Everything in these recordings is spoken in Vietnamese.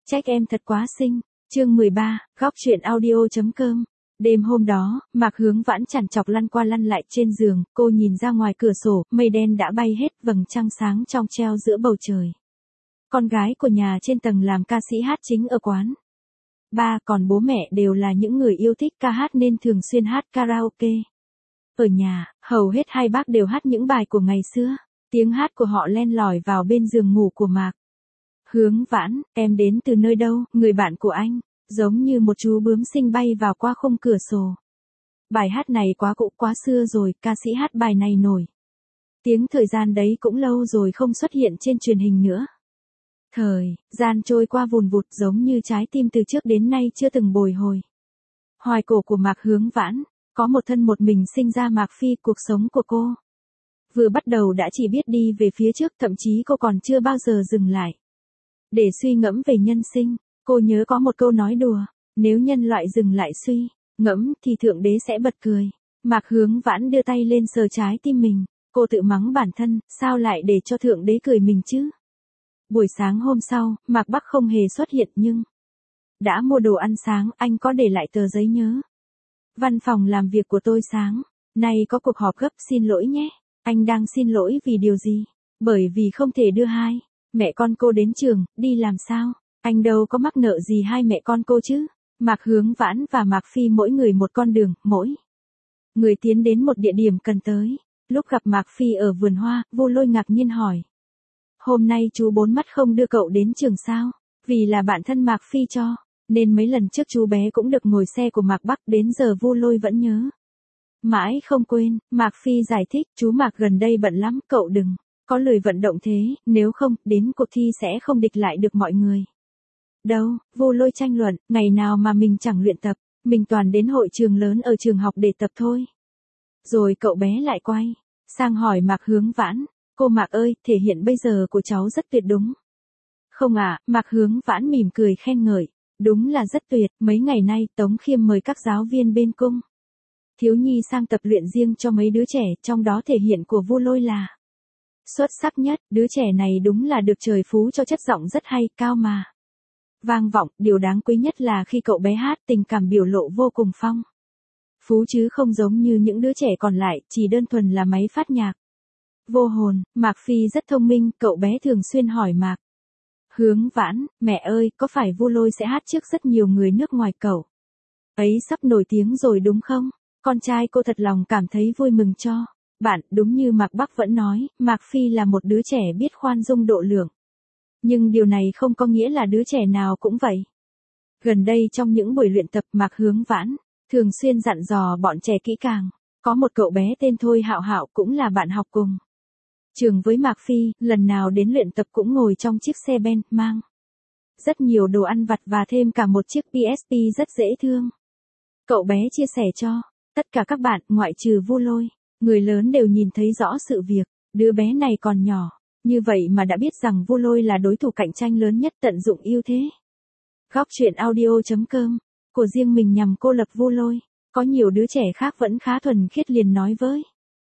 Trách em thật quá xinh. Chương 13, góc truyện audio.com. Đêm hôm đó, Mạc Hướng Vãn chằn chọc lăn qua lăn lại trên giường, cô nhìn ra ngoài cửa sổ, mây đen đã bay hết, vầng trăng sáng trong treo giữa bầu trời. Con gái của nhà trên tầng làm ca sĩ hát chính ở quán. Ba còn bố mẹ đều là những người yêu thích ca hát nên thường xuyên hát karaoke. Ở nhà, hầu hết hai bác đều hát những bài của ngày xưa. Tiếng hát của họ len lỏi vào bên giường ngủ của Mạc Hướng Vãn. Em đến từ nơi đâu, người bạn của anh, giống như một chú bướm xinh bay vào qua khung cửa sổ. Bài hát này quá cũ quá xưa rồi, ca sĩ hát bài này nổi tiếng thời gian đấy cũng lâu rồi không xuất hiện trên truyền hình nữa. Thời gian trôi qua vùn vụt giống như trái tim từ trước đến nay chưa từng bồi hồi. Hoài cổ của Mạc Hướng Vãn, có một thân một mình sinh ra Mạc Phi. Cuộc sống của cô vừa bắt đầu đã chỉ biết đi về phía trước, thậm chí cô còn chưa bao giờ dừng lại để suy ngẫm về nhân sinh. Cô nhớ có một câu nói đùa, nếu nhân loại dừng lại suy ngẫm thì thượng đế sẽ bật cười. Mạc Hướng Vãn đưa tay lên sờ trái tim mình, cô tự mắng bản thân, sao lại để cho thượng đế cười mình chứ. Buổi sáng hôm sau, Mạc Bắc không hề xuất hiện nhưng đã mua đồ ăn sáng. Anh có để lại tờ giấy nhớ. Văn phòng làm việc của tôi sáng nay có cuộc họp gấp, xin lỗi nhé. Anh đang xin lỗi vì điều gì? Bởi vì không thể đưa hai mẹ con cô đến trường, đi làm sao? Anh đâu có mắc nợ gì hai mẹ con cô chứ. Mạc Hướng Vãn và Mạc Phi mỗi người một con đường, mỗi người tiến đến một địa điểm cần tới. Lúc gặp Mạc Phi ở vườn hoa, Vô Lôi ngạc nhiên hỏi: hôm nay chú Bốn Mắt không đưa cậu đến trường sao? Vì là bạn thân Mạc Phi cho, nên mấy lần trước chú bé cũng được ngồi xe của Mạc Bắc, đến giờ Vô Lôi vẫn nhớ mãi không quên. Mạc Phi giải thích, chú Mạc gần đây bận lắm, cậu đừng có lười vận động thế, nếu không, đến cuộc thi sẽ không địch lại được mọi người đâu. Vô Lôi tranh luận, ngày nào mà mình chẳng luyện tập, mình toàn đến hội trường lớn ở trường học để tập thôi. Rồi cậu bé lại quay sang hỏi Mạc Hướng Vãn: cô Mạc ơi, thể hiện bây giờ của cháu rất tuyệt đúng không ạ? Mạc Hướng Vãn mỉm cười khen ngợi, đúng là rất tuyệt. Mấy ngày nay Tống Khiêm mời các giáo viên bên cung thiếu nhi sang tập luyện riêng cho mấy đứa trẻ, trong đó thể hiện của Vô Lôi là xuất sắc nhất. Đứa trẻ này đúng là được trời phú cho chất giọng rất hay, cao mà vang vọng. Điều đáng quý nhất là khi cậu bé hát, tình cảm biểu lộ vô cùng phong phú chứ không giống như những đứa trẻ còn lại, chỉ đơn thuần là máy phát nhạc vô hồn. Mạc Phi rất thông minh, cậu bé thường xuyên hỏi Mạc Hướng Vãn: mẹ ơi, có phải Vô Lôi sẽ hát trước rất nhiều người nước ngoài cậu ấy sắp nổi tiếng rồi đúng không? Con trai cô thật lòng cảm thấy vui mừng cho bạn. Đúng như Mạc Bắc vẫn nói, Mạc Phi là một đứa trẻ biết khoan dung độ lượng. Nhưng điều này không có nghĩa là đứa trẻ nào cũng vậy. Gần đây trong những buổi luyện tập, Mạc Hướng Vãn thường xuyên dặn dò bọn trẻ kỹ càng. Có một cậu bé tên Thôi Hạo Hạo cũng là bạn học cùng trường với Mạc Phi, lần nào đến luyện tập cũng ngồi trong chiếc xe ben, mang rất nhiều đồ ăn vặt và thêm cả một chiếc PSP rất dễ thương. Cậu bé chia sẻ cho tất cả các bạn, ngoại trừ Vô Lôi, người lớn đều nhìn thấy rõ sự việc đứa bé này còn nhỏ như vậy mà đã biết rằng Vô Lôi là đối thủ cạnh tranh lớn nhất, tận dụng ưu thế. Góc truyện audio.com của riêng mình nhằm cô lập Vô Lôi. Có nhiều đứa trẻ khác vẫn khá thuần khiết liền nói với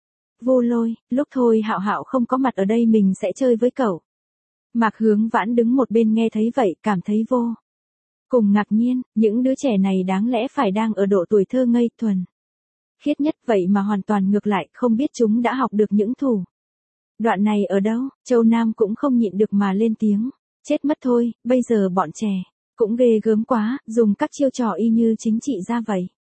Vô Lôi: lúc Thôi Hạo Hạo không có mặt ở đây mình sẽ chơi với cậu. Mạc Hướng Vãn đứng một bên nghe thấy vậy, cảm thấy vô cùng ngạc nhiên. Những đứa trẻ này đáng lẽ phải đang ở độ tuổi thơ ngây thuần khiết nhất, vậy mà hoàn toàn ngược lại, không biết chúng đã học được những thủ đoạn này ở đâu. Châu Nam cũng không nhịn được mà lên tiếng: chết mất thôi, bây giờ bọn trẻ cũng ghê gớm quá, dùng các chiêu trò y như chính trị ra vậy.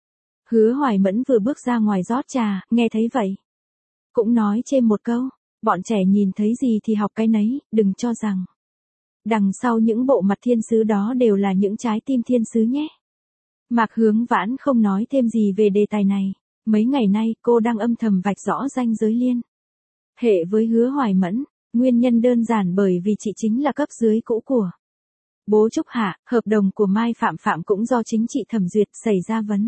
Hứa Hoài Mẫn vừa bước ra ngoài rót trà, nghe thấy vậy cũng nói chêm một câu: bọn trẻ nhìn thấy gì thì học cái nấy, đừng cho rằng đằng sau những bộ mặt thiên sứ đó đều là những trái tim thiên sứ nhé. Mạc Hướng Vãn không nói thêm gì về đề tài này. Mấy ngày nay cô đang âm thầm vạch rõ ranh giới liên hệ với Hứa Hoài Mẫn. Nguyên nhân đơn giản bởi vì chị chính là cấp dưới cũ của bố Trúc Hạ. Hợp đồng của Mai Phạm Phạm cũng do chính trị thẩm duyệt, xảy ra vấn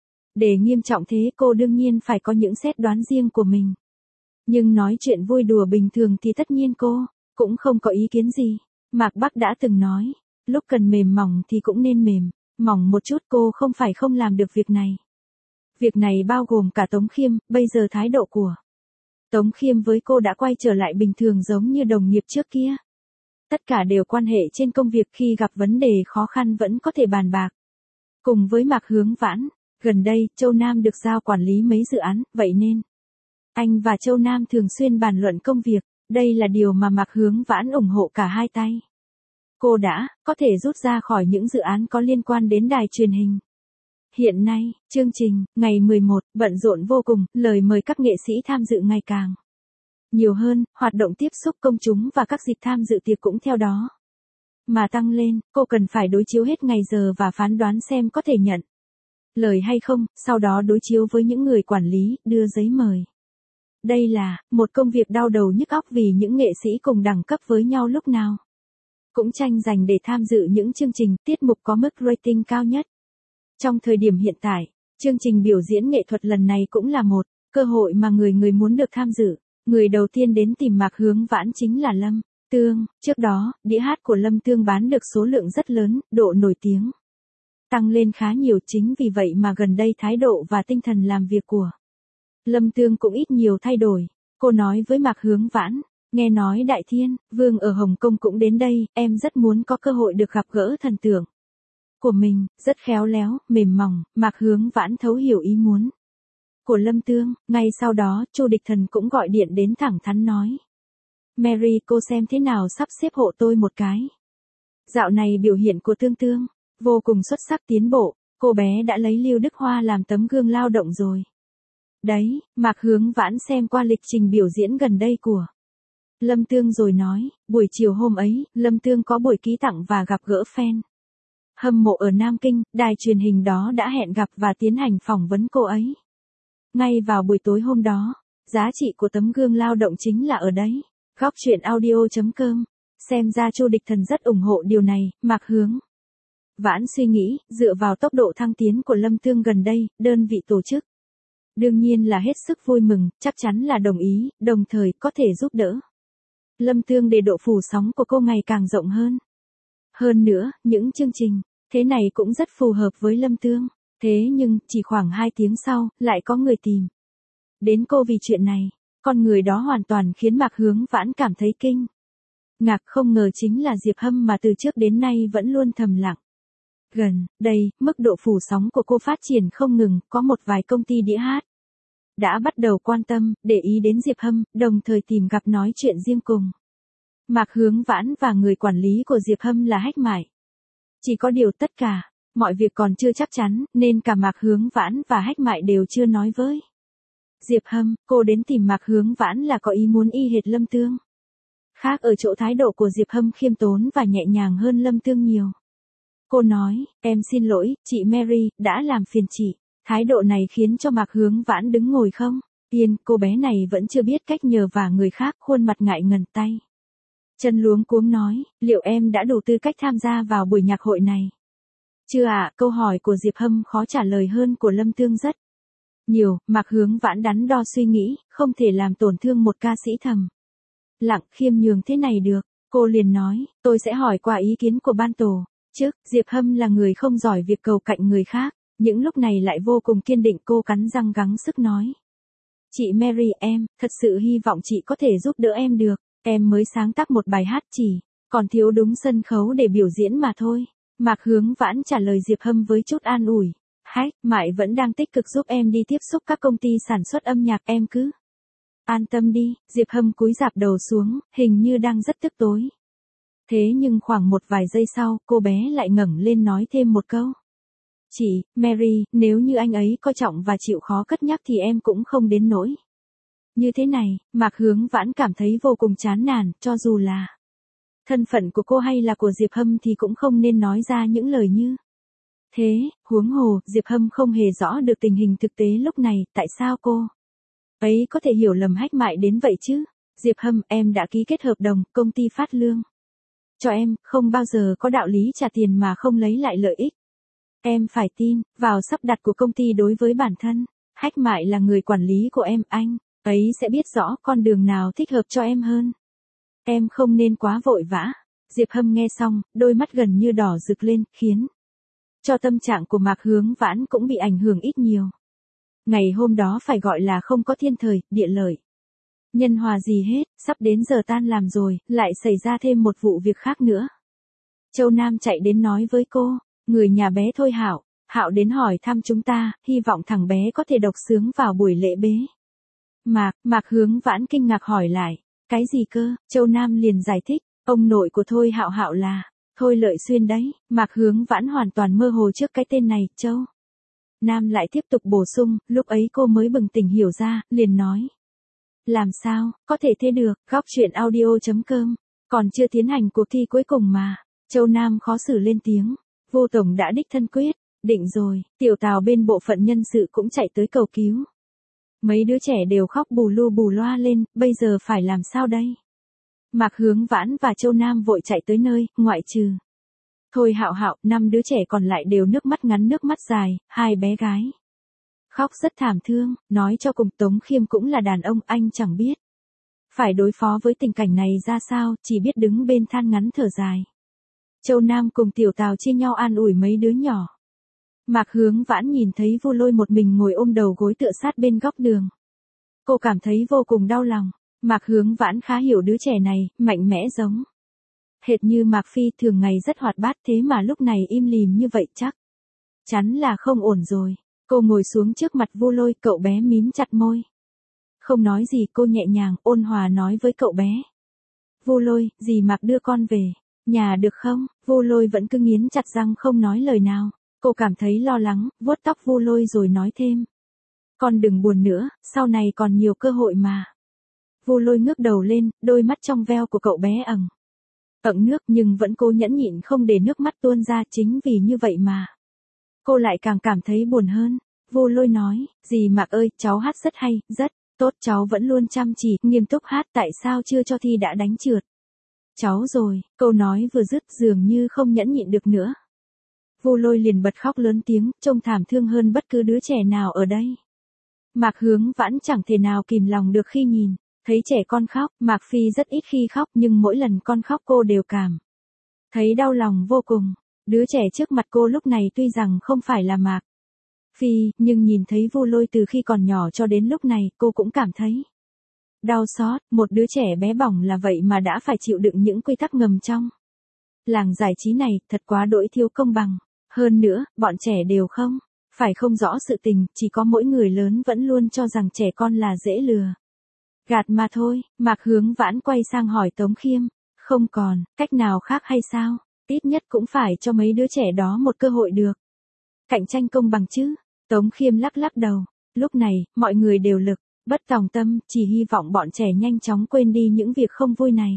đề nghiêm trọng thế cô đương nhiên phải có những xét đoán riêng của mình. Nhưng nói chuyện vui đùa bình thường thì tất nhiên cô cũng không có ý kiến gì. Mạc Bắc đã từng nói, lúc cần mềm mỏng thì cũng nên mềm mỏng một chút. Cô không phải không làm được việc này. Việc này bao gồm cả Tống Khiêm. Bây giờ thái độ của Tống Khiêm với cô đã quay trở lại bình thường giống như đồng nghiệp trước kia. Tất cả đều quan hệ trên công việc, khi gặp vấn đề khó khăn vẫn có thể bàn bạc. Cùng với Mạc Hướng Vãn, gần đây, Châu Nam được giao quản lý mấy dự án, vậy nên anh và Châu Nam thường xuyên bàn luận công việc, đây là điều mà Mạc Hướng Vãn ủng hộ cả hai tay. Cô đã có thể rút ra khỏi những dự án có liên quan đến đài truyền hình. Hiện nay, chương trình ngày 11 bận rộn vô cùng, lời mời các nghệ sĩ tham dự ngày càng nhiều hơn, hoạt động tiếp xúc công chúng và các dịp tham dự tiệc cũng theo đó mà tăng lên. Cô cần phải đối chiếu hết ngày giờ và phán đoán xem có thể nhận lời hay không, sau đó đối chiếu với những người quản lý, đưa giấy mời. Đây là một công việc đau đầu nhức óc vì những nghệ sĩ cùng đẳng cấp với nhau lúc nào cũng tranh giành để tham dự những chương trình, tiết mục có mức rating cao nhất. Trong thời điểm hiện tại, chương trình biểu diễn nghệ thuật lần này cũng là một cơ hội mà người người muốn được tham dự. Người đầu tiên đến tìm Mạc Hướng Vãn chính là Lâm Tương. Trước đó, đĩa hát của Lâm Tương bán được số lượng rất lớn, độ nổi tiếng tăng lên khá nhiều, chính vì vậy mà gần đây thái độ và tinh thần làm việc của Lâm Tương cũng ít nhiều thay đổi. Cô nói với Mạc Hướng Vãn, nghe nói Đại Thiên Vương ở Hồng Kông cũng đến đây, em rất muốn có cơ hội được gặp gỡ thần tượng của mình, rất khéo léo, mềm mỏng. Mạc Hướng Vãn thấu hiểu ý muốn của Lâm Tương. Ngay sau đó, Chu Địch Thần cũng gọi điện đến thẳng thắn nói, Mary, cô xem thế nào sắp xếp hộ tôi một cái. Dạo này biểu hiện của Tương Tương vô cùng xuất sắc, tiến bộ, cô bé đã lấy Lưu Đức Hoa làm tấm gương lao động rồi. Đấy, Mạc Hướng Vãn xem qua lịch trình biểu diễn gần đây của Lâm Tương rồi nói, buổi chiều hôm ấy, Lâm Tương có buổi ký tặng và gặp gỡ fan hâm mộ ở Nam Kinh, đài truyền hình đó đã hẹn gặp và tiến hành phỏng vấn cô ấy. Ngay vào buổi tối hôm đó, giá trị của tấm gương lao động chính là ở đấy. Góc truyện audio.com. Xem ra Chu Địch Thần rất ủng hộ điều này. Mạc Hướng Vãn suy nghĩ, dựa vào tốc độ thăng tiến của Lâm Tương gần đây, đơn vị tổ chức đương nhiên là hết sức vui mừng, chắc chắn là đồng ý, đồng thời có thể giúp đỡ Lâm Tương để độ phủ sóng của cô ngày càng rộng hơn. Hơn nữa, những chương trình thế này cũng rất phù hợp với Lâm Tương. Thế nhưng, chỉ khoảng 2 tiếng sau, lại có người tìm đến cô vì chuyện này. Con người đó hoàn toàn khiến Mạc Hướng Vãn cảm thấy kinh ngạc, không ngờ chính là Diệp Hâm mà từ trước đến nay vẫn luôn thầm lặng. Gần đây, mức độ phủ sóng của cô phát triển không ngừng, có một vài công ty đĩa hát đã bắt đầu quan tâm, để ý đến Diệp Hâm, đồng thời tìm gặp nói chuyện riêng cùng Mạc Hướng Vãn và người quản lý của Diệp Hâm là Hách Mại. Chỉ có điều tất cả mọi việc còn chưa chắc chắn, nên cả Mạc Hướng Vãn và Hách Mại đều chưa nói với Diệp Hâm. Cô đến tìm Mạc Hướng Vãn là có ý muốn y hệt Lâm Tương. Khác ở chỗ thái độ của Diệp Hâm khiêm tốn và nhẹ nhàng hơn Lâm Tương nhiều. Cô nói, em xin lỗi, chị Mary, đã làm phiền chị. Thái độ này khiến cho Mạc Hướng Vãn đứng ngồi không yên, cô bé này vẫn chưa biết cách nhờ vả người khác, khuôn mặt ngại ngần, tay chân luống cuống nói, liệu em đã đủ tư cách tham gia vào buổi nhạc hội này? Chưa ạ, câu hỏi của Diệp Hâm khó trả lời hơn của Lâm Tương rất nhiều. Mạc Hướng Vãn đắn đo suy nghĩ, không thể làm tổn thương một ca sĩ thầm lặng khiêm nhường thế này được. Cô liền nói, tôi sẽ hỏi qua ý kiến của ban tổ chức. Diệp Hâm là người không giỏi việc cầu cạnh người khác, những lúc này lại vô cùng kiên định. Cô cắn răng gắng sức nói, chị Mary, em thật sự hy vọng chị có thể giúp đỡ em được. Em mới sáng tác một bài hát, chỉ còn thiếu đúng sân khấu để biểu diễn mà thôi. Mạc Hướng Vãn trả lời Diệp Hâm với chút an ủi, Hách Mại vẫn đang tích cực giúp em đi tiếp xúc các công ty sản xuất âm nhạc, em cứ an tâm đi. Diệp Hâm cúi rạp đầu xuống, hình như đang rất tức tối. Thế nhưng khoảng một vài giây sau, cô bé lại ngẩng lên nói thêm một câu. Chị, Mary, nếu như anh ấy coi trọng và chịu khó cất nhắc thì em cũng không đến nỗi như thế này. Mạc Hướng Vãn cảm thấy vô cùng chán nản, cho dù là thân phận của cô hay là của Diệp Hâm thì cũng không nên nói ra những lời như thế. Huống hồ, Diệp Hâm không hề rõ được tình hình thực tế lúc này, tại sao cô ấy có thể hiểu lầm Hách Mại đến vậy chứ? Diệp Hâm, em đã ký kết hợp đồng, công ty phát lương cho em, không bao giờ có đạo lý trả tiền mà không lấy lại lợi ích. Em phải tin vào sắp đặt của công ty đối với bản thân. Hách Mại là người quản lý của em, anh ấy sẽ biết rõ con đường nào thích hợp cho em hơn. Em không nên quá vội vã. Diệp Hâm nghe xong, đôi mắt gần như đỏ rực lên, khiến cho tâm trạng của Mạc Hướng Vãn cũng bị ảnh hưởng ít nhiều. Ngày hôm đó phải gọi là không có thiên thời, địa lợi. Nhân hòa gì hết, sắp đến giờ tan làm rồi, lại xảy ra thêm một vụ việc khác nữa. Châu Nam chạy đến nói với cô, người nhà bé thôi Hạo, Hạo đến hỏi thăm chúng ta, hy vọng thằng bé có thể độc xướng vào buổi lễ bế. Mạc Hướng Vãn kinh ngạc hỏi lại, cái gì cơ? Châu Nam liền giải thích, ông nội của Thôi Hạo Hạo là Thôi Lợi Xuyên đấy. Mạc Hướng Vãn hoàn toàn mơ hồ trước cái tên này. Châu Nam lại tiếp tục bổ sung, lúc ấy cô mới bừng tỉnh hiểu ra, liền nói. Làm sao, có thể thế được, góc chuyện audio.com, còn chưa tiến hành cuộc thi cuối cùng mà. Châu Nam khó xử lên tiếng, Vô Tổng đã đích thân quyết định rồi, Tiểu Tào bên bộ phận nhân sự cũng chạy tới cầu cứu. Mấy đứa trẻ đều khóc bù lu bù loa lên, bây giờ phải làm sao đây? Mạc Hướng Vãn và Châu Nam vội chạy tới nơi, ngoại trừ Thôi Hạo Hạo, 5 đứa trẻ còn lại đều nước mắt ngắn nước mắt dài, 2 bé gái. Khóc rất thảm thương, nói cho cùng Tống Khiêm cũng là đàn ông, anh chẳng biết phải đối phó với tình cảnh này ra sao, chỉ biết đứng bên than ngắn thở dài. Châu Nam cùng Tiểu Tào chia nhau an ủi mấy đứa nhỏ. Mạc Hướng Vãn nhìn thấy Vu Lôi một mình ngồi ôm đầu gối tựa sát bên góc đường. Cô cảm thấy vô cùng đau lòng. Mạc Hướng Vãn khá hiểu đứa trẻ này, mạnh mẽ giống hệt như Mạc Phi, thường ngày rất hoạt bát, thế mà lúc này im lìm như vậy chắc chắn là không ổn rồi. Cô ngồi xuống trước mặt Vu Lôi, cậu bé mím chặt môi. Không nói gì, cô nhẹ nhàng, ôn hòa nói với cậu bé. Vu Lôi, dì Mạc đưa con về nhà được không? Vu Lôi vẫn cứ nghiến chặt răng không nói lời nào. Cô cảm thấy lo lắng, vuốt tóc Vu Lôi rồi nói thêm. Con đừng buồn nữa, sau này còn nhiều cơ hội mà. Vu Lôi ngước đầu lên, đôi mắt trong veo của cậu bé ẩn nước, nhưng vẫn cố nhẫn nhịn không để nước mắt tuôn ra, chính vì như vậy mà cô lại càng cảm thấy buồn hơn. Vu Lôi nói, dì Mạc ơi, cháu hát rất hay, rất tốt, cháu vẫn luôn chăm chỉ, nghiêm túc hát, tại sao chưa cho thi đã đánh trượt cháu rồi. Câu nói vừa dứt dường như không nhẫn nhịn được nữa. Vu Lôi liền bật khóc lớn tiếng, trông thảm thương hơn bất cứ đứa trẻ nào ở đây. Mạc Hướng Vãn chẳng thể nào kìm lòng được khi nhìn thấy trẻ con khóc. Mạc Phi rất ít khi khóc, nhưng mỗi lần con khóc cô đều cảm thấy đau lòng vô cùng. Đứa trẻ trước mặt cô lúc này tuy rằng không phải là Mạc Phi, nhưng nhìn thấy Vu Lôi từ khi còn nhỏ cho đến lúc này, cô cũng cảm thấy đau xót. Một đứa trẻ bé bỏng là vậy mà đã phải chịu đựng những quy tắc ngầm trong làng giải trí này, thật quá đỗi thiếu công bằng. Hơn nữa, bọn trẻ đều phải không rõ sự tình, chỉ có mỗi người lớn vẫn luôn cho rằng trẻ con là dễ lừa gạt mà thôi. Mạc Hướng Vãn quay sang hỏi Tống Khiêm, không còn cách nào khác hay sao? Ít nhất cũng phải cho mấy đứa trẻ đó một cơ hội được cạnh tranh công bằng chứ. Tống Khiêm lắc lắc đầu, lúc này, mọi người đều lực bất tòng tâm, chỉ hy vọng bọn trẻ nhanh chóng quên đi những việc không vui này.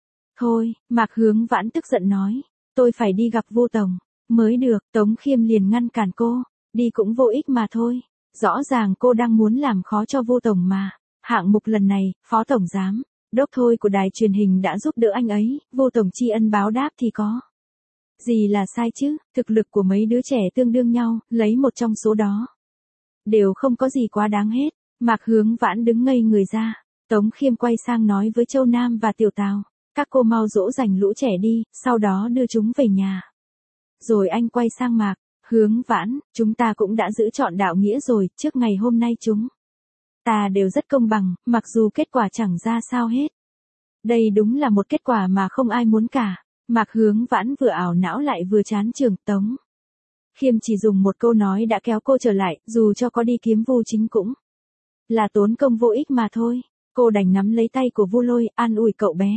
Thôi, Mạc Hướng Vãn tức giận nói, tôi phải đi gặp Vu Tổng mới được. Tống Khiêm liền ngăn cản cô, đi cũng vô ích mà thôi. Rõ ràng cô đang muốn làm khó cho Vu Tổng mà. Hạng mục lần này, Phó Tổng Giám đốc Thôi của đài truyền hình đã giúp đỡ anh ấy, Vu Tổng tri ân báo đáp thì có gì là sai chứ? Thực lực của mấy đứa trẻ tương đương nhau, lấy một trong số đó đều không có gì quá đáng hết. Mạc Hướng Vãn đứng ngây người ra. Tống Khiêm quay sang nói với Châu Nam và Tiểu Tào, các cô mau dỗ dành lũ trẻ đi, sau đó đưa chúng về nhà. Rồi anh quay sang Mạc Hướng Vãn, chúng ta cũng đã giữ trọn đạo nghĩa rồi, trước ngày hôm nay chúng ta đều rất công bằng, mặc dù kết quả chẳng ra sao hết. Đây đúng là một kết quả mà không ai muốn cả. Mạc Hướng Vãn vừa ảo não lại vừa chán trường. Tống Khiêm chỉ dùng một câu nói đã kéo cô trở lại, dù cho có đi kiếm Vu Chính cũng là tốn công vô ích mà thôi. Cô đành nắm lấy tay của Vu Lôi, an ủi cậu bé.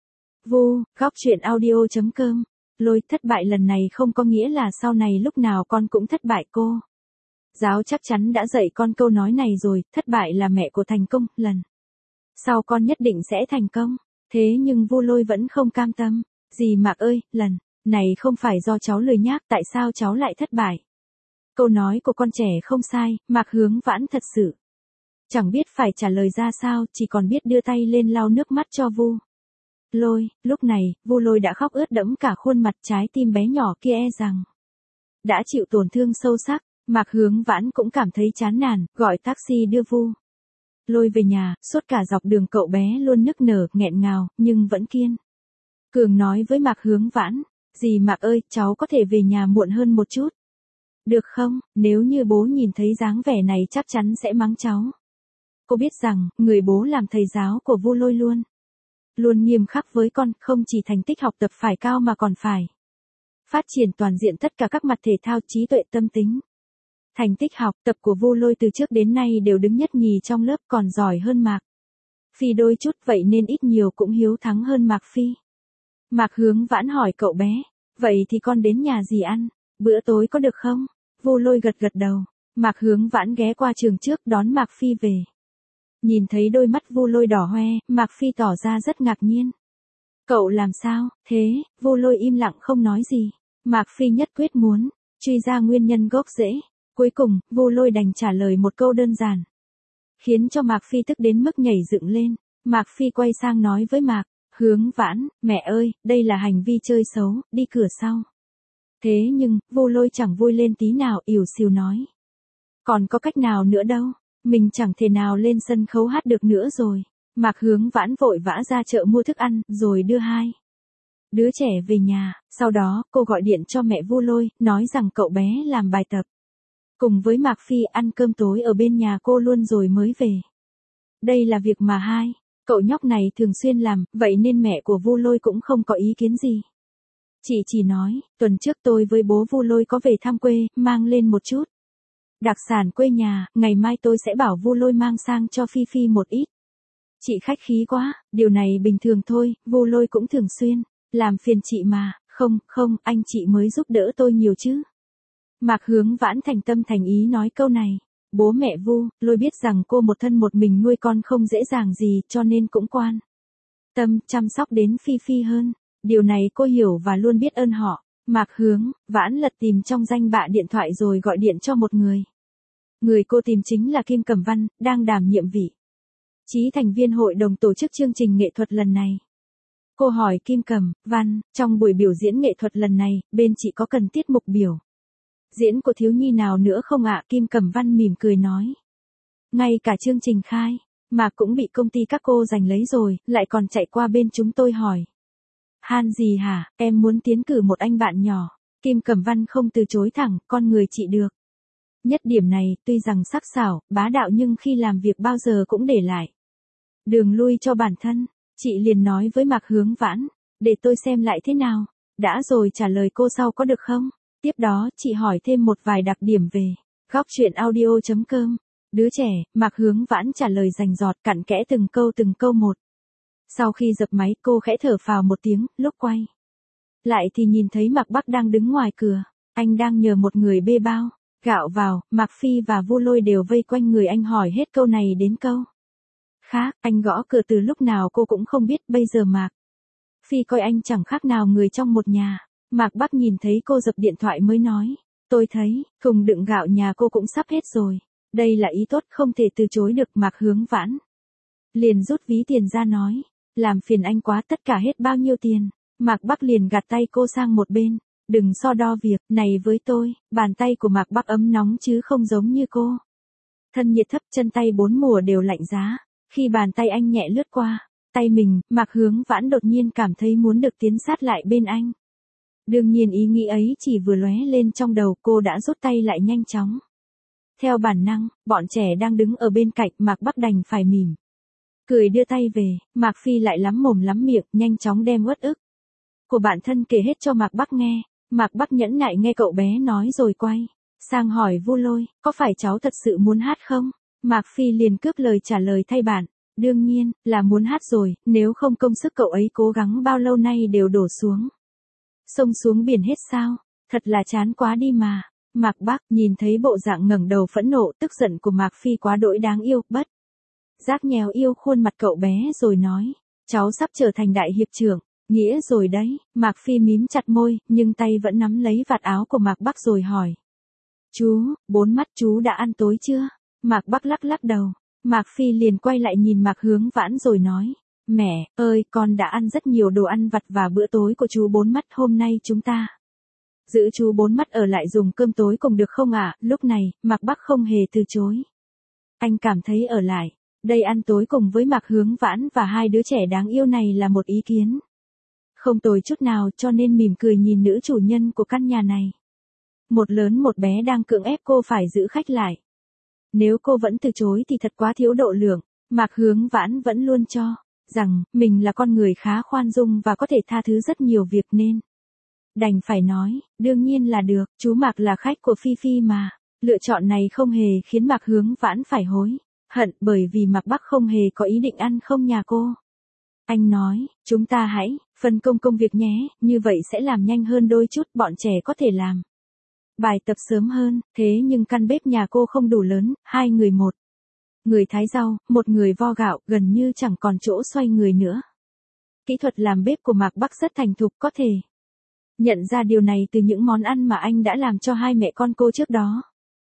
Vu, góc chuyện audio.com. Lôi, thất bại lần này không có nghĩa là sau này lúc nào con cũng thất bại. Cô giáo chắc chắn đã dạy con câu nói này rồi, thất bại là mẹ của thành công, lần sau con nhất định sẽ thành công. Thế nhưng Vu Lôi vẫn không cam tâm. Dì Mạc ơi, lần này không phải do cháu lười nhác, tại sao cháu lại thất bại? Câu nói của con trẻ không sai, Mạc Hướng Vãn thật sự chẳng biết phải trả lời ra sao, chỉ còn biết đưa tay lên lau nước mắt cho Vu Lôi. Lúc này, Vu Lôi đã khóc ướt đẫm cả khuôn mặt, trái tim bé nhỏ kia e rằng đã chịu tổn thương sâu sắc. Mạc Hướng Vãn cũng cảm thấy chán nản, gọi taxi đưa Vu Lôi về nhà. Suốt cả dọc đường cậu bé luôn nức nở, nghẹn ngào, nhưng vẫn kiên cường nói với Mạc Hướng Vãn, dì Mạc ơi, cháu có thể về nhà muộn hơn một chút được không? Nếu như bố nhìn thấy dáng vẻ này chắc chắn sẽ mắng cháu. cô biết rằng, người bố làm thầy giáo của Vu Lôi luôn nghiêm khắc với con, không chỉ thành tích học tập phải cao mà còn phải phát triển toàn diện tất cả các mặt thể thao, trí tuệ, tâm tính. Thành tích học tập của Vu Lôi từ trước đến nay đều đứng nhất nhì trong lớp, còn giỏi hơn Mạc Phi đôi chút, vậy nên ít nhiều cũng hiếu thắng hơn Mạc Phi. Mạc Hướng Vãn hỏi cậu bé, vậy thì con đến nhà dì ăn bữa tối có được không? Vu Lôi gật gật đầu. Mạc Hướng Vãn ghé qua trường trước đón Mạc Phi về. Nhìn thấy đôi mắt Vu Lôi đỏ hoe, Mạc Phi tỏ ra rất ngạc nhiên. Cậu làm sao thế? Vu Lôi im lặng không nói gì. Mạc Phi nhất quyết muốn truy ra nguyên nhân gốc rễ. Cuối cùng, Vu Lôi đành trả lời một câu đơn giản, khiến cho Mạc Phi tức đến mức nhảy dựng lên. Mạc Phi quay sang nói với Mạc Hướng Vãn, mẹ ơi, đây là hành vi chơi xấu, đi cửa sau. Thế nhưng, Vu Lôi chẳng vui lên tí nào, ỉu xìu nói. Còn có cách nào nữa đâu, mình chẳng thể nào lên sân khấu hát được nữa rồi. Mạc Hướng Vãn vội vã ra chợ mua thức ăn, rồi đưa hai đứa trẻ về nhà. Sau đó, cô gọi điện cho mẹ Vu Lôi, nói rằng cậu bé làm bài tập cùng với Mạc Phi ăn cơm tối ở bên nhà cô luôn rồi mới về. Đây là việc mà hai cậu nhóc này thường xuyên làm, vậy nên mẹ của Vu Lôi cũng không có ý kiến gì. Chị chỉ nói, tuần trước tôi với bố Vu Lôi có về thăm quê, mang lên một chút đặc sản quê nhà, ngày mai tôi sẽ bảo Vu Lôi mang sang cho Phi Phi một ít. Chị khách khí quá, điều này bình thường thôi, Vu Lôi cũng thường xuyên làm phiền chị mà. Không, anh chị mới giúp đỡ tôi nhiều chứ. Mạc Hướng Vãn thành tâm thành ý nói câu này. Bố mẹ Vu Lôi biết rằng cô một thân một mình nuôi con không dễ dàng gì, cho nên cũng quan tâm chăm sóc đến Phi Phi hơn. Điều này cô hiểu và luôn biết ơn họ. Mạc Hướng Vãn lật tìm trong danh bạ điện thoại rồi gọi điện cho một người. Người cô tìm chính là Kim Cẩm Văn, đang đảm nhiệm vị trí thành viên hội đồng tổ chức chương trình nghệ thuật lần này. Cô hỏi Kim Cẩm Văn, trong buổi biểu diễn nghệ thuật lần này, bên chị có cần tiết mục biểu diễn của thiếu nhi nào nữa không ạ? Kim Cẩm Văn mỉm cười nói. Ngay cả chương trình khai mà cũng bị công ty các cô giành lấy rồi, lại còn chạy qua bên chúng tôi hỏi. Han gì hả, em muốn tiến cử một anh bạn nhỏ. Kim Cẩm Văn không từ chối thẳng, con người chị được nhất điểm này, tuy rằng sắc sảo, bá đạo nhưng khi làm việc bao giờ cũng để lại đường lui cho bản thân. Chị liền nói với Mạc Hướng Vãn, để tôi xem lại thế nào. Đã rồi trả lời cô sau có được không? Tiếp đó, chị hỏi thêm một vài đặc điểm về góc truyện audio.com. Đứa trẻ, Mạc Hướng Vãn trả lời rành rọt, cặn kẽ từng câu một. Sau khi dập máy, cô khẽ thở phào một tiếng, lúc quay lại thì nhìn thấy Mạc Bắc đang đứng ngoài cửa. Anh đang nhờ một người bê bao gạo vào. Mạc Phi và Vu Lôi đều vây quanh người anh hỏi hết câu này đến câu khác. Anh gõ cửa từ lúc nào cô cũng không biết, bây giờ Mạc Phi coi anh chẳng khác nào người trong một nhà. Mạc Bắc nhìn thấy cô dập điện thoại mới nói, tôi thấy thùng đựng gạo nhà cô cũng sắp hết rồi. Đây là ý tốt không thể từ chối được. Mạc Hướng Vãn liền rút ví tiền ra nói, làm phiền anh quá, tất cả hết bao nhiêu tiền? Mạc Bắc liền gạt tay cô sang một bên, đừng so đo việc này với tôi. Bàn tay của Mạc Bắc ấm nóng chứ không giống như cô. Thân nhiệt thấp, chân tay bốn mùa đều lạnh giá. Khi bàn tay anh nhẹ lướt qua tay mình, Mạc Hướng Vãn đột nhiên cảm thấy muốn được tiến sát lại bên anh. Đương nhiên ý nghĩ ấy chỉ vừa lóe lên trong đầu, cô đã rút tay lại nhanh chóng. Theo bản năng, bọn trẻ đang đứng ở bên cạnh, Mạc Bắc đành phải mỉm cười đưa tay về. Mạc Phi lại lắm mồm lắm miệng, nhanh chóng đem uất ức của bản thân kể hết cho Mạc Bắc nghe. Mạc Bắc nhẫn nại nghe cậu bé nói rồi quay sang hỏi Vu Lôi, có phải cháu thật sự muốn hát không? Mạc Phi liền cướp lời trả lời thay bạn, đương nhiên là muốn hát rồi, nếu không công sức cậu ấy cố gắng bao lâu nay đều đổ xuống sông xuống biển hết sao? Thật là chán quá đi mà. Mạc Bắc nhìn thấy bộ dạng ngẩng đầu phẫn nộ tức giận của Mạc Phi quá đỗi đáng yêu, bất giác nhéo yêu khuôn mặt cậu bé rồi nói, cháu sắp trở thành đại hiệp trưởng, nghĩa rồi đấy. Mạc Phi mím chặt môi, nhưng tay vẫn nắm lấy vạt áo của Mạc Bắc rồi hỏi, chú, bốn mắt chú đã ăn tối chưa? Mạc Bắc lắc lắc đầu. Mạc Phi liền quay lại nhìn Mạc Hướng Vãn rồi nói, mẹ ơi, con đã ăn rất nhiều đồ ăn vặt và bữa tối của chú bốn mắt, hôm nay chúng ta giữ chú bốn mắt ở lại dùng cơm tối cùng được không ạ? Lúc này, Mạc Bắc không hề từ chối. Anh cảm thấy ở lại đây ăn tối cùng với Mạc Hướng Vãn và hai đứa trẻ đáng yêu này là một ý kiến không tồi chút nào, cho nên mỉm cười nhìn nữ chủ nhân của căn nhà này. Một lớn một bé đang cưỡng ép cô phải giữ khách lại. Nếu cô vẫn từ chối thì thật quá thiếu độ lượng. Mạc Hướng Vãn vẫn luôn cho rằng mình là con người khá khoan dung và có thể tha thứ rất nhiều việc nên đành phải nói, đương nhiên là được, chú Mạc là khách của Phi Phi mà. Lựa chọn này không hề khiến Mạc Hướng Vãn phải hối hận bởi vì Mạc Bắc không hề có ý định ăn không nhà cô. Anh nói, chúng ta hãy phân công công việc nhé, như vậy sẽ làm nhanh hơn đôi chút, bọn trẻ có thể làm bài tập sớm hơn, thế nhưng căn bếp nhà cô không đủ lớn, hai người một người thái rau, một người vo gạo, gần như chẳng còn chỗ xoay người nữa. Kỹ thuật làm bếp của Mạc Bắc rất thành thục, có thể nhận ra điều này từ những món ăn mà anh đã làm cho hai mẹ con cô trước đó.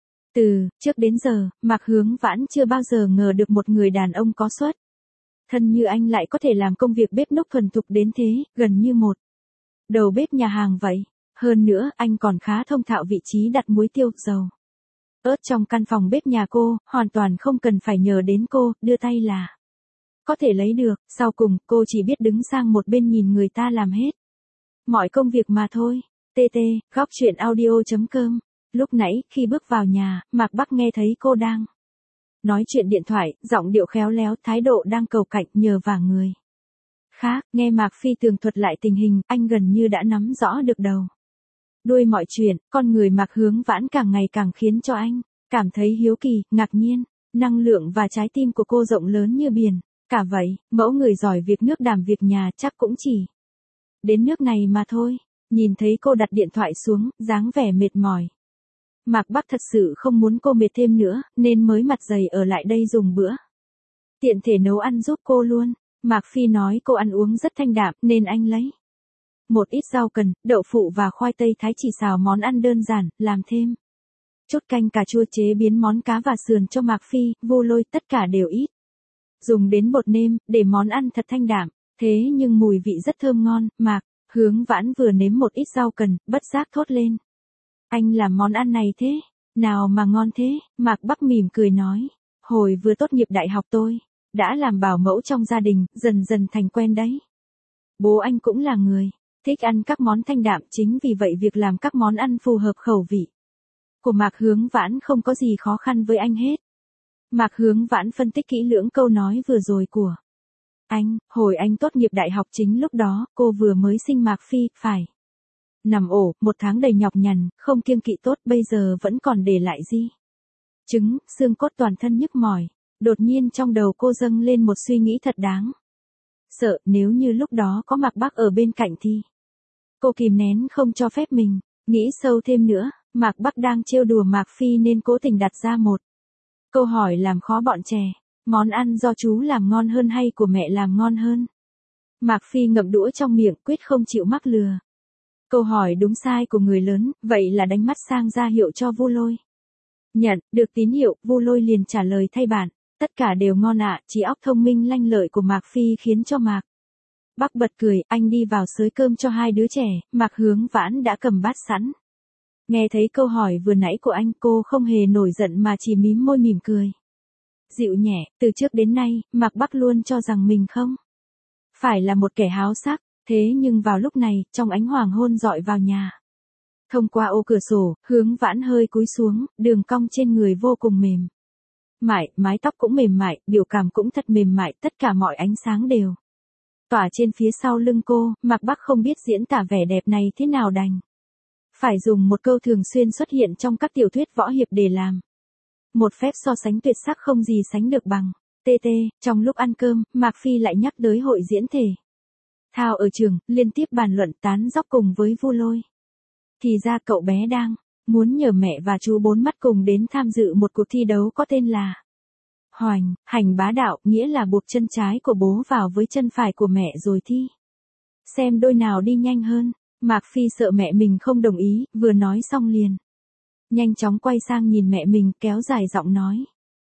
Từ trước đến giờ, Mạc Hướng Vãn chưa bao giờ ngờ được một người đàn ông có xuất thân như anh lại có thể làm công việc bếp núc thuần thục đến thế, gần như một đầu bếp nhà hàng vậy. Hơn nữa, anh còn khá thông thạo vị trí đặt muối tiêu, dầu, ớt trong căn phòng bếp nhà cô, hoàn toàn không cần phải nhờ đến cô, đưa tay là có thể lấy được. Sau cùng, cô chỉ biết đứng sang một bên nhìn người ta làm hết mọi công việc mà thôi. TT, góc truyện audio.com. Lúc nãy, khi bước vào nhà, Mạc Bắc nghe thấy cô đang nói chuyện điện thoại, giọng điệu khéo léo, thái độ đang cầu cạnh nhờ vả người khác. Nghe Mạc Phi tường thuật lại tình hình, anh gần như đã nắm rõ được đầu đuôi mọi chuyện. Con người Mạc Hướng Vãn càng ngày càng khiến cho anh cảm thấy hiếu kỳ, ngạc nhiên. Năng lượng và trái tim của cô rộng lớn như biển. Cả vậy, mẫu người giỏi việc nước đảm việc nhà chắc cũng chỉ đến nước này mà thôi. Nhìn thấy cô đặt điện thoại xuống, dáng vẻ mệt mỏi, Mạc Bắc thật sự không muốn cô mệt thêm nữa, nên mới mặt dày ở lại đây dùng bữa. Tiện thể nấu ăn giúp cô luôn. Mạc Phi nói cô ăn uống rất thanh đạm, nên anh lấy một ít rau cần, đậu phụ và khoai tây thái chỉ xào món ăn đơn giản, làm thêm chút canh cà chua, chế biến món cá và sườn cho Mạc Phi, Vô Lôi, tất cả đều ít dùng đến bột nêm, để món ăn thật thanh đạm. Thế nhưng mùi vị rất thơm ngon. Mạc Hướng Vãn vừa nếm một ít rau cần, bất giác thốt lên. Anh làm món ăn này thế nào mà ngon thế? Mạc Bắc mỉm cười nói, hồi vừa tốt nghiệp đại học tôi đã làm bảo mẫu trong gia đình, dần dần thành quen đấy. Bố anh cũng là người thích ăn các món thanh đạm, chính vì vậy việc làm các món ăn phù hợp khẩu vị của Mạc Hướng Vãn không có gì khó khăn với anh hết. Mạc Hướng Vãn phân tích kỹ lưỡng câu nói vừa rồi của anh. Hồi anh tốt nghiệp đại học chính lúc đó, cô vừa mới sinh Mạc Phi, phải nằm ổ, 1 tháng đầy nhọc nhằn, không kiêng kỵ tốt, bây giờ vẫn còn để lại di chứng, xương cốt toàn thân nhức mỏi. Đột nhiên trong đầu cô dâng lên một suy nghĩ thật đáng sợ, nếu như lúc đó có Mạc Bắc ở bên cạnh thì cô kìm nén không cho phép mình nghĩ sâu thêm nữa. Mạc Bắc đang trêu đùa Mạc Phi nên cố tình đặt ra một câu hỏi làm khó bọn trẻ. Món ăn do chú làm ngon hơn hay của mẹ làm ngon hơn? Mạc Phi ngậm đũa trong miệng, quyết không chịu mắc lừa. Câu hỏi đúng sai của người lớn, vậy là đánh mắt sang ra hiệu cho Vu Lôi. Nhận được tín hiệu, Vu Lôi liền trả lời thay bạn. Tất cả đều ngon ạ. Trí óc thông minh lanh lợi của Mạc Phi khiến cho Mạc Bắc bật cười. Anh đi vào xới cơm cho hai đứa trẻ. Mạc Hướng Vãn đã cầm bát sẵn. Nghe thấy câu hỏi vừa nãy của anh, cô không hề nổi giận mà chỉ mím môi mỉm cười dịu nhẹ. Từ trước đến nay, Mạc Bắc luôn cho rằng mình không phải là một kẻ háo sắc. Thế nhưng vào lúc này, trong ánh hoàng hôn rọi vào nhà, thông qua ô cửa sổ, Hướng Vãn hơi cúi xuống, đường cong trên người vô cùng mềm mại, mái tóc cũng mềm mại, biểu cảm cũng thật mềm mại, tất cả mọi ánh sáng đều tỏa trên phía sau lưng cô. Mạc Bắc không biết diễn tả vẻ đẹp này thế nào, đành phải dùng một câu thường xuyên xuất hiện trong các tiểu thuyết võ hiệp để làm một phép so sánh tuyệt sắc không gì sánh được bằng. TT, trong lúc ăn cơm, Mạc Phi lại nhắc tới hội diễn thể thao ở trường, liên tiếp bàn luận tán dóc cùng với Vu Lôi. Thì ra cậu bé đang muốn nhờ mẹ và chú Bốn Mắt cùng đến tham dự một cuộc thi đấu có tên là Hoành Hành Bá Đạo, nghĩa là buộc chân trái của bố vào với chân phải của mẹ rồi thi xem đôi nào đi nhanh hơn. Mạc Phi sợ mẹ mình không đồng ý, vừa nói xong liền nhanh chóng quay sang nhìn mẹ mình, kéo dài giọng nói.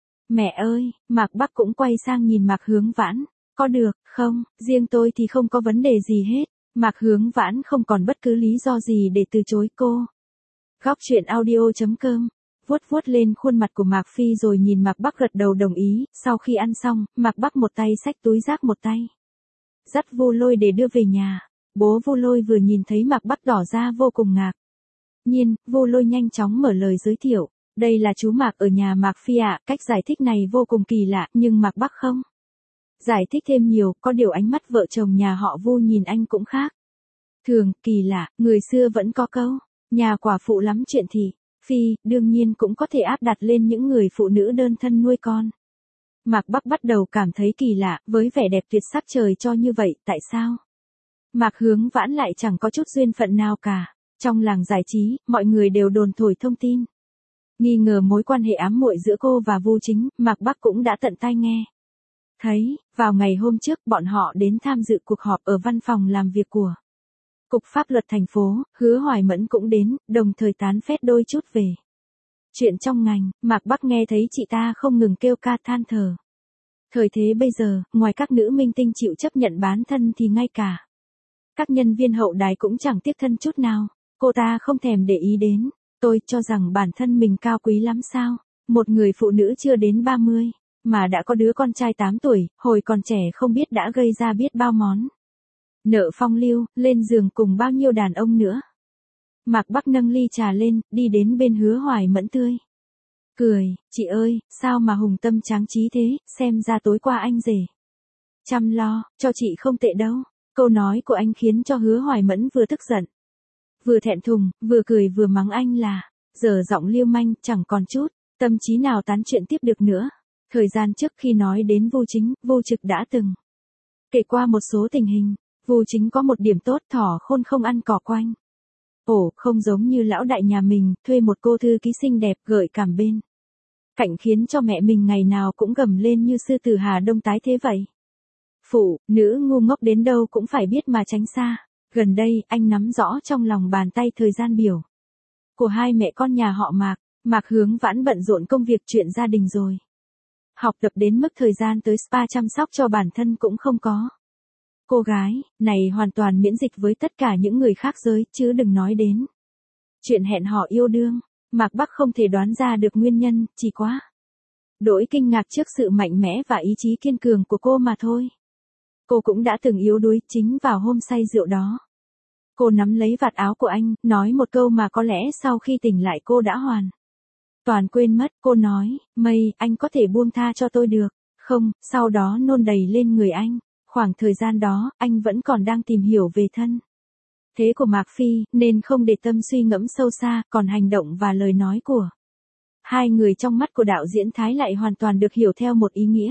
Mẹ ơi! Mạc Bắc cũng quay sang nhìn Mạc Hướng Vãn. Có được không? Riêng tôi thì không có vấn đề gì hết. Mạc Hướng Vãn không còn bất cứ lý do gì để từ chối cô. Góc truyện audio.com. Vuốt vuốt lên khuôn mặt của Mạc Phi rồi nhìn Mạc Bắc gật đầu đồng ý. Sau khi ăn xong, Mạc Bắc một tay xách túi rác, một tay dắt Vu Lôi để đưa về nhà. Bố Vu Lôi vừa nhìn thấy Mạc Bắc tỏ ra vô cùng ngạc nhiên. Vu Lôi nhanh chóng mở lời giới thiệu. Đây là chú Mạc ở nhà Mạc Phi ạ, cách giải thích này vô cùng kỳ lạ, nhưng Mạc Bắc không giải thích thêm nhiều, có điều ánh mắt vợ chồng nhà họ Vu nhìn anh cũng khác. Thường, kỳ lạ, người xưa vẫn có câu, nhà quả phụ lắm chuyện thì, Phi, đương nhiên cũng có thể áp đặt lên những người phụ nữ đơn thân nuôi con. Mạc Bắc bắt đầu cảm thấy kỳ lạ, với vẻ đẹp tuyệt sắc trời cho như vậy, tại sao? Mạc Hướng Vãn lại chẳng có chút duyên phận nào cả. Trong làng giải trí, mọi người đều đồn thổi thông tin. Nghi ngờ mối quan hệ ám muội giữa cô và Vu Chính, Mạc Bắc cũng đã tận tai nghe. Thấy, vào ngày hôm trước bọn họ đến tham dự cuộc họp ở văn phòng làm việc của Cục Pháp luật thành phố, Hứa Hoài Mẫn cũng đến, đồng thời tán phét đôi chút về chuyện trong ngành, Mạc Bắc nghe thấy chị ta không ngừng kêu ca than thở. Thời thế bây giờ, ngoài các nữ minh tinh chịu chấp nhận bán thân thì ngay cả các nhân viên hậu đài cũng chẳng tiếc thân chút nào. Cô ta không thèm để ý đến. Tôi cho rằng bản thân mình cao quý lắm sao. Một người phụ nữ chưa đến 30, mà đã có đứa con trai 8 tuổi, hồi còn trẻ không biết đã gây ra biết bao món nợ phong lưu, lên giường cùng bao nhiêu đàn ông nữa. Mạc Bắc nâng ly trà lên, đi đến bên Hứa Hoài Mẫn tươi cười, chị ơi, sao mà hùng tâm tráng trí thế, xem ra tối qua anh rể chăm lo, cho chị không tệ đâu. Câu nói của anh khiến cho Hứa Hoài Mẫn vừa tức giận, vừa thẹn thùng, vừa cười vừa mắng anh là, giờ giọng liêu manh, chẳng còn chút tâm trí nào tán chuyện tiếp được nữa. Thời gian trước khi nói đến Vu Chính, Vu Trực đã từng kể qua một số tình hình. Vu Chính có một điểm tốt, thỏ khôn không ăn cỏ quanh. Ồ, không giống như lão đại nhà mình, thuê một cô thư ký xinh đẹp gợi cảm bên cạnh khiến cho mẹ mình ngày nào cũng gầm lên như sư tử Hà Đông tái thế vậy. Phụ, nữ ngu ngốc đến đâu cũng phải biết mà tránh xa. Gần đây, anh nắm rõ trong lòng bàn tay thời gian biểu của hai mẹ con nhà họ Mạc. Mạc Hướng Vãn bận rộn công việc chuyện gia đình rồi. Học tập đến mức thời gian tới spa chăm sóc cho bản thân cũng không có. Cô gái này hoàn toàn miễn dịch với tất cả những người khác giới, chứ đừng nói đến chuyện hẹn hò yêu đương. Mạc Bắc không thể đoán ra được nguyên nhân, chỉ quá đỗi kinh ngạc trước sự mạnh mẽ và ý chí kiên cường của cô mà thôi. Cô cũng đã từng yếu đuối chính vào hôm say rượu đó. Cô nắm lấy vạt áo của anh, nói một câu mà có lẽ sau khi tỉnh lại cô đã hoàn toàn quên mất. Cô nói, Mây, anh có thể buông tha cho tôi được không? Sau đó nôn đầy lên người anh. Khoảng thời gian đó, anh vẫn còn đang tìm hiểu về thân thế của Mạc Phi, nên không để tâm suy ngẫm sâu xa, còn hành động và lời nói của hai người trong mắt của đạo diễn Thái lại hoàn toàn được hiểu theo một ý nghĩa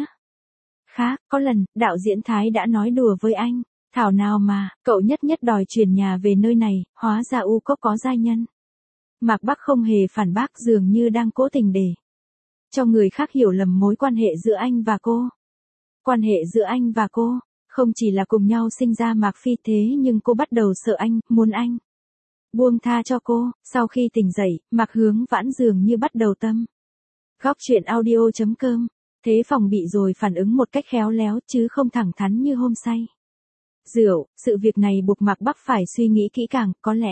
khác. Có lần, đạo diễn Thái đã nói đùa với anh, thảo nào mà, cậu nhất nhất đòi chuyển nhà về nơi này, hóa ra U Cốc có giai nhân. Mạc Bắc không hề phản bác, dường như đang cố tình để cho người khác hiểu lầm mối quan hệ giữa anh và cô. Quan hệ giữa anh và cô, không chỉ là cùng nhau sinh ra Mạc Phi thế nhưng cô bắt đầu sợ anh, muốn anh buông tha cho cô. Sau khi tỉnh dậy, Mạc Hướng Vãn dường như bắt đầu tâm góc chuyện audio.com. Thế phòng bị rồi phản ứng một cách khéo léo chứ không thẳng thắn như hôm say rượu. Sự việc này buộc Mạc Bắc phải suy nghĩ kỹ càng, có lẽ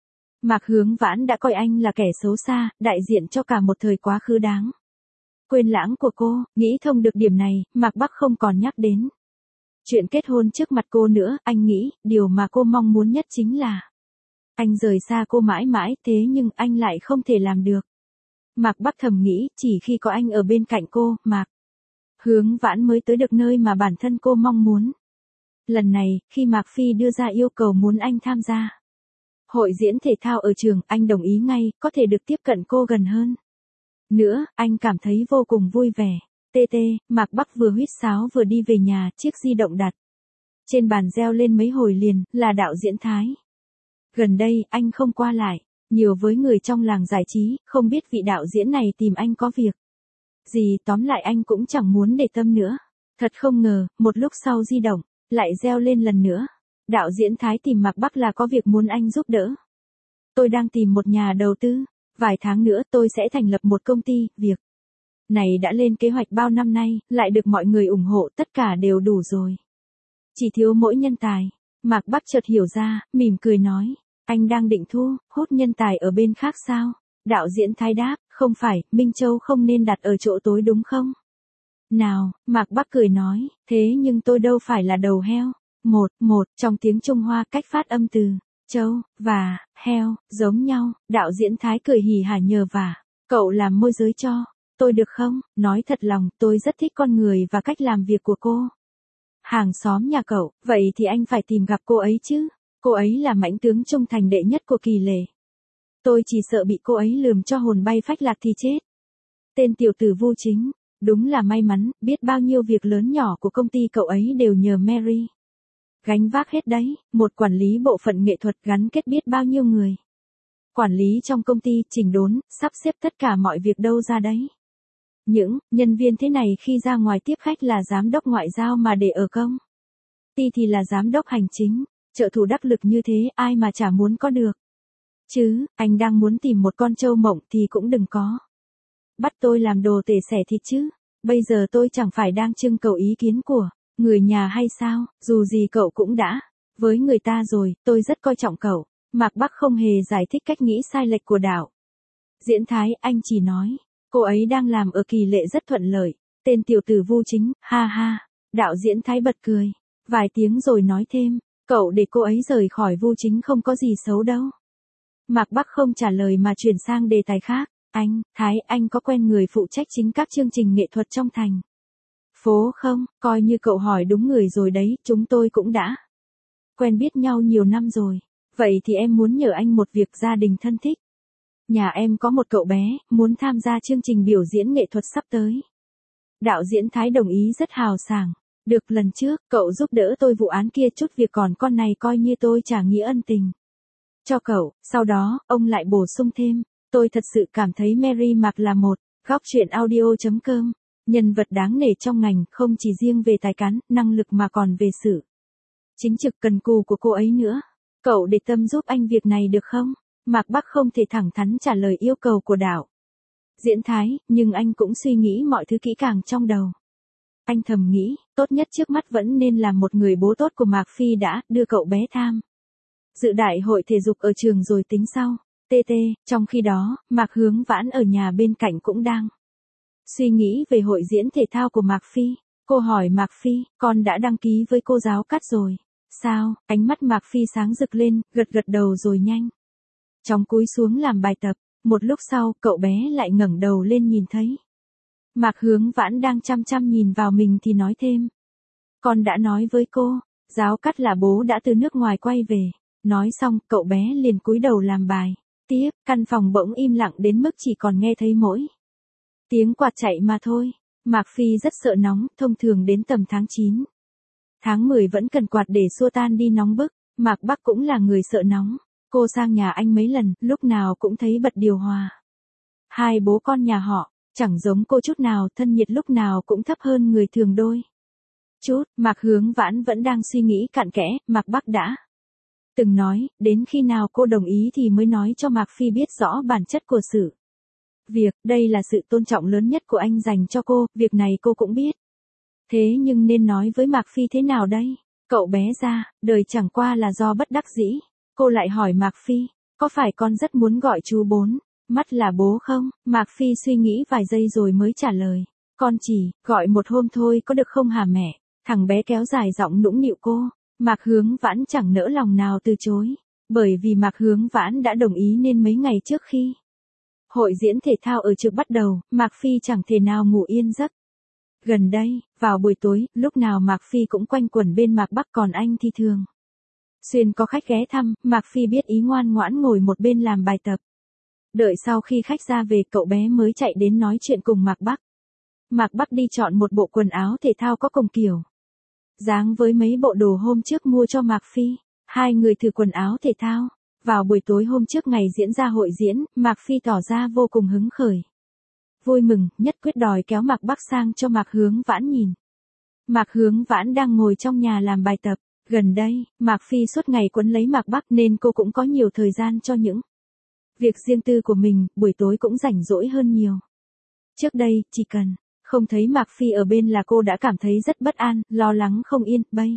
Mạc Hướng Vãn đã coi anh là kẻ xấu xa, đại diện cho cả một thời quá khứ đáng quên lãng của cô. Nghĩ thông được điểm này, Mạc Bắc không còn nhắc đến chuyện kết hôn trước mặt cô nữa. Anh nghĩ, điều mà cô mong muốn nhất chính là anh rời xa cô mãi mãi, thế nhưng anh lại không thể làm được. Mạc Bắc thầm nghĩ, chỉ khi có anh ở bên cạnh cô, Mạc Hướng Vãn mới tới được nơi mà bản thân cô mong muốn. Lần này, khi Mạc Phi đưa ra yêu cầu muốn anh tham gia hội diễn thể thao ở trường, anh đồng ý ngay, có thể được tiếp cận cô gần hơn nữa, anh cảm thấy vô cùng vui vẻ. Mạc Bắc vừa huýt sáo vừa đi về nhà, chiếc di động đặt trên bàn reo lên mấy hồi liền, là đạo diễn Thái. Gần đây, anh không qua lại nhiều với người trong làng giải trí, không biết vị đạo diễn này tìm anh có việc gì, tóm lại anh cũng chẳng muốn để tâm nữa. Thật không ngờ, một lúc sau di động lại reo lên lần nữa. Đạo diễn Thái tìm Mạc Bắc là có việc muốn anh giúp đỡ. Tôi đang tìm một nhà đầu tư, vài tháng nữa tôi sẽ thành lập một công ty, việc này đã lên kế hoạch bao năm nay, lại được mọi người ủng hộ, tất cả đều đủ rồi. Chỉ thiếu mỗi nhân tài. Mạc Bắc chợt hiểu ra, mỉm cười nói, anh đang định thu hút nhân tài ở bên khác sao? Đạo diễn Thái đáp, không phải, Minh Châu không nên đặt ở chỗ tối đúng không? Nào, Mạc Bắc cười nói, thế nhưng tôi đâu phải là đầu heo. Trong tiếng Trung Hoa, cách phát âm từ châu và heo giống nhau. Đạo diễn Thái cười hỉ hả nhờ vả Cậu làm môi giới cho tôi được không? Nói thật lòng, tôi rất thích con người và cách làm việc của cô. Hàng xóm nhà cậu, vậy thì anh phải tìm gặp cô ấy chứ. Cô ấy là mãnh tướng trung thành đệ nhất của Kỳ Lệ. Tôi chỉ sợ bị cô ấy lườm cho hồn bay phách lạc thì chết. Tên tiểu tử Vu Chính, đúng là may mắn, biết bao nhiêu việc lớn nhỏ của công ty cậu ấy đều nhờ Mary gánh vác hết đấy, một quản lý bộ phận nghệ thuật gắn kết biết bao nhiêu người. Quản lý trong công ty, chỉnh đốn, sắp xếp tất cả mọi việc đâu ra đấy. Những nhân viên thế này khi ra ngoài tiếp khách là giám đốc ngoại giao mà để ở công ty thì là giám đốc hành chính, trợ thủ đắc lực như thế ai mà chả muốn có được. Chứ, anh đang muốn tìm một con trâu mộng thì cũng đừng có. Bắt tôi làm đồ tể xẻ thịt chứ, bây giờ tôi chẳng phải đang trưng cầu ý kiến của người nhà hay sao, dù gì cậu cũng đã với người ta rồi, tôi rất coi trọng cậu. Mạc Bắc không hề giải thích cách nghĩ sai lệch của Đạo Diễn Thái, anh chỉ nói, cô ấy đang làm ở Kỳ Lệ rất thuận lợi. Tên tiểu tử Vu Chính, ha ha. Đạo Diễn Thái bật cười, vài tiếng rồi nói thêm, cậu để cô ấy rời khỏi Vu Chính không có gì xấu đâu. Mạc Bắc không trả lời mà chuyển sang đề tài khác, anh có quen người phụ trách chính các chương trình nghệ thuật trong thành phố không? Coi như cậu hỏi đúng người rồi đấy, chúng tôi cũng đã quen biết nhau nhiều năm rồi. Vậy thì em muốn nhờ anh một việc gia đình thân thích. Nhà em có một cậu bé, muốn tham gia chương trình biểu diễn nghệ thuật sắp tới. Đạo Diễn Thái đồng ý rất hào sảng. Được, lần trước, cậu giúp đỡ tôi vụ án kia chút việc, còn con này coi như tôi trả nghĩa ân tình cho cậu. Sau đó, ông lại bổ sung thêm, tôi thật sự cảm thấy Mary Mạc là một góc truyện audio.com nhân vật đáng nể trong ngành, không chỉ riêng về tài cán, năng lực mà còn về sự chính trực cần cù của cô ấy nữa. Cậu để tâm giúp anh việc này được không? Mạc Bắc không thể thẳng thắn trả lời yêu cầu của Đạo Diễn Thái, nhưng anh cũng suy nghĩ mọi thứ kỹ càng trong đầu. Anh thầm nghĩ, tốt nhất trước mắt vẫn nên làm một người bố tốt của Mạc Phi đã đưa cậu bé tham dự đại hội thể dục ở trường rồi tính sau. Trong khi đó, Mạc Hướng Vãn ở nhà bên cạnh cũng đang suy nghĩ về hội diễn thể thao của Mạc Phi. Cô hỏi Mạc Phi, con đã đăng ký với cô giáo Cát rồi. Sao? Ánh mắt Mạc Phi sáng rực lên, gật đầu rồi nhanh chóng cúi xuống làm bài tập. Một lúc sau, cậu bé lại ngẩng đầu lên nhìn thấy Mạc Hướng Vãn đang chăm chăm nhìn vào mình thì nói thêm. Con đã nói với cô, giáo Cát là bố đã từ nước ngoài quay về. Nói xong, cậu bé liền cúi đầu làm bài tiếp. Căn phòng bỗng im lặng đến mức chỉ còn nghe thấy mỗi tiếng quạt chạy mà thôi. Mạc Phi rất sợ nóng, thông thường đến tầm tháng 9, tháng 10 vẫn cần quạt để xua tan đi nóng bức. Mạc Bắc cũng là người sợ nóng. Cô sang nhà anh mấy lần, lúc nào cũng thấy bật điều hòa. Hai bố con nhà họ, chẳng giống cô chút nào, thân nhiệt lúc nào cũng thấp hơn người thường đôi chút. Mạc Hướng Vãn vẫn đang suy nghĩ cặn kẽ, Mạc Bắc đã từng nói, đến khi nào cô đồng ý thì mới nói cho Mạc Phi biết rõ bản chất của sự việc. Đây là sự tôn trọng lớn nhất của anh dành cho cô, việc này cô cũng biết. Thế nhưng nên nói với Mạc Phi thế nào đây? Cậu bé ra, đời chẳng qua là do bất đắc dĩ. Cô lại hỏi Mạc Phi, có phải con rất muốn gọi chú Bốn mắt là bố không? Mạc Phi suy nghĩ vài giây rồi mới trả lời, con chỉ gọi một hôm thôi có được không hả mẹ? Thằng bé kéo dài giọng nũng nịu cô. Mạc Hướng Vãn chẳng nỡ lòng nào từ chối, bởi vì Mạc Hướng Vãn đã đồng ý nên mấy ngày trước khi hội diễn thể thao ở trường bắt đầu, Mạc Phi chẳng thể nào ngủ yên giấc. Gần đây, vào buổi tối, lúc nào Mạc Phi cũng quanh quẩn bên Mạc Bắc, còn anh thì thường xuyên có khách ghé thăm. Mạc Phi biết ý, ngoan ngoãn ngồi một bên làm bài tập. Đợi sau khi khách ra về, cậu bé mới chạy đến nói chuyện cùng Mạc Bắc. Mạc Bắc đi chọn một bộ quần áo thể thao có cùng kiểu dáng với mấy bộ đồ hôm trước mua cho Mạc Phi. Hai người thử quần áo thể thao. Vào buổi tối hôm trước ngày diễn ra hội diễn, Mạc Phi tỏ ra vô cùng hứng khởi, vui mừng, nhất quyết đòi kéo Mạc Bắc sang cho Mạc Hướng Vãn nhìn. Mạc Hướng Vãn đang ngồi trong nhà làm bài tập. Gần đây, Mạc Phi suốt ngày quấn lấy Mạc Bắc nên cô cũng có nhiều thời gian cho những việc riêng tư của mình, buổi tối cũng rảnh rỗi hơn nhiều. Trước đây, chỉ cần không thấy Mạc Phi ở bên là cô đã cảm thấy rất bất an, lo lắng không yên. Bây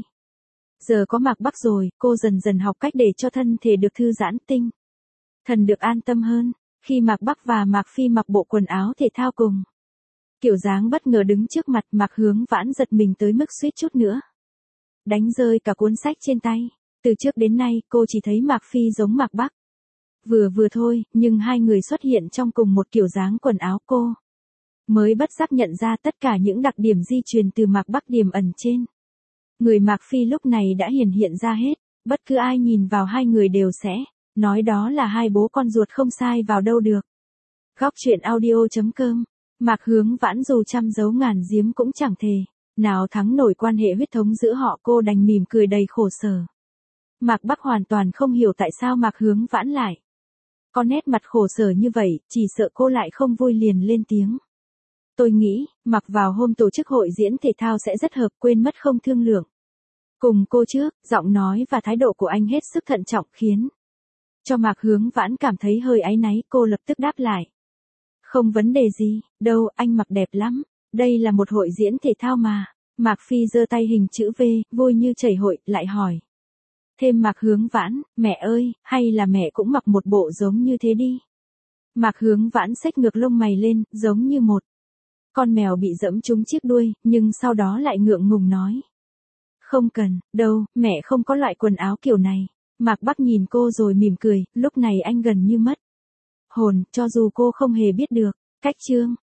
giờ có Mạc Bắc rồi, cô dần dần học cách để cho thân thể được thư giãn, tinh thần được an tâm hơn. Khi Mạc Bắc và Mạc Phi mặc bộ quần áo thể thao cùng kiểu dáng bất ngờ đứng trước mặt, Mạc Hướng Vãn giật mình tới mức suýt chút nữa đánh rơi cả cuốn sách trên tay. Từ trước đến nay, cô chỉ thấy Mạc Phi giống Mạc Bắc Vừa thôi, nhưng hai người xuất hiện trong cùng một kiểu dáng quần áo, cô mới bất giác nhận ra tất cả những đặc điểm di truyền từ Mạc Bắc điềm ẩn trên người Mạc Phi lúc này đã hiển hiện ra hết, bất cứ ai nhìn vào hai người đều sẽ nói đó là hai bố con ruột không sai vào đâu được. Góc truyện audio.com. Mạc Hướng Vãn dù trăm giấu ngàn giếm cũng chẳng thể nào thắng nổi quan hệ huyết thống giữa họ, cô đành mỉm cười đầy khổ sở. Mạc Bắc hoàn toàn không hiểu tại sao Mạc Hướng Vãn lại có nét mặt khổ sở như vậy, chỉ sợ cô lại không vui liền lên tiếng. Tôi nghĩ, mặc vào hôm tổ chức hội diễn thể thao sẽ rất hợp, quên mất không thương lượng cùng cô trước. Giọng nói và thái độ của anh hết sức thận trọng khiến cho Mạc Hướng Vãn cảm thấy hơi áy náy, cô lập tức đáp lại. Không vấn đề gì, đâu, anh mặc đẹp lắm, đây là một hội diễn thể thao mà. Mạc Phi giơ tay hình chữ V, vui như chảy hội, lại hỏi. Thêm Mạc Hướng Vãn, mẹ ơi, hay là mẹ cũng mặc một bộ giống như thế đi. Mạc Hướng Vãn xếch ngược lông mày lên, giống như một con mèo bị dẫm trúng chiếc đuôi, nhưng sau đó lại ngượng ngùng nói. Không cần, đâu, mẹ không có loại quần áo kiểu này. Mạc Bắc nhìn cô rồi mỉm cười, lúc này anh gần như mất hồn, cho dù cô không hề biết được. Cách chương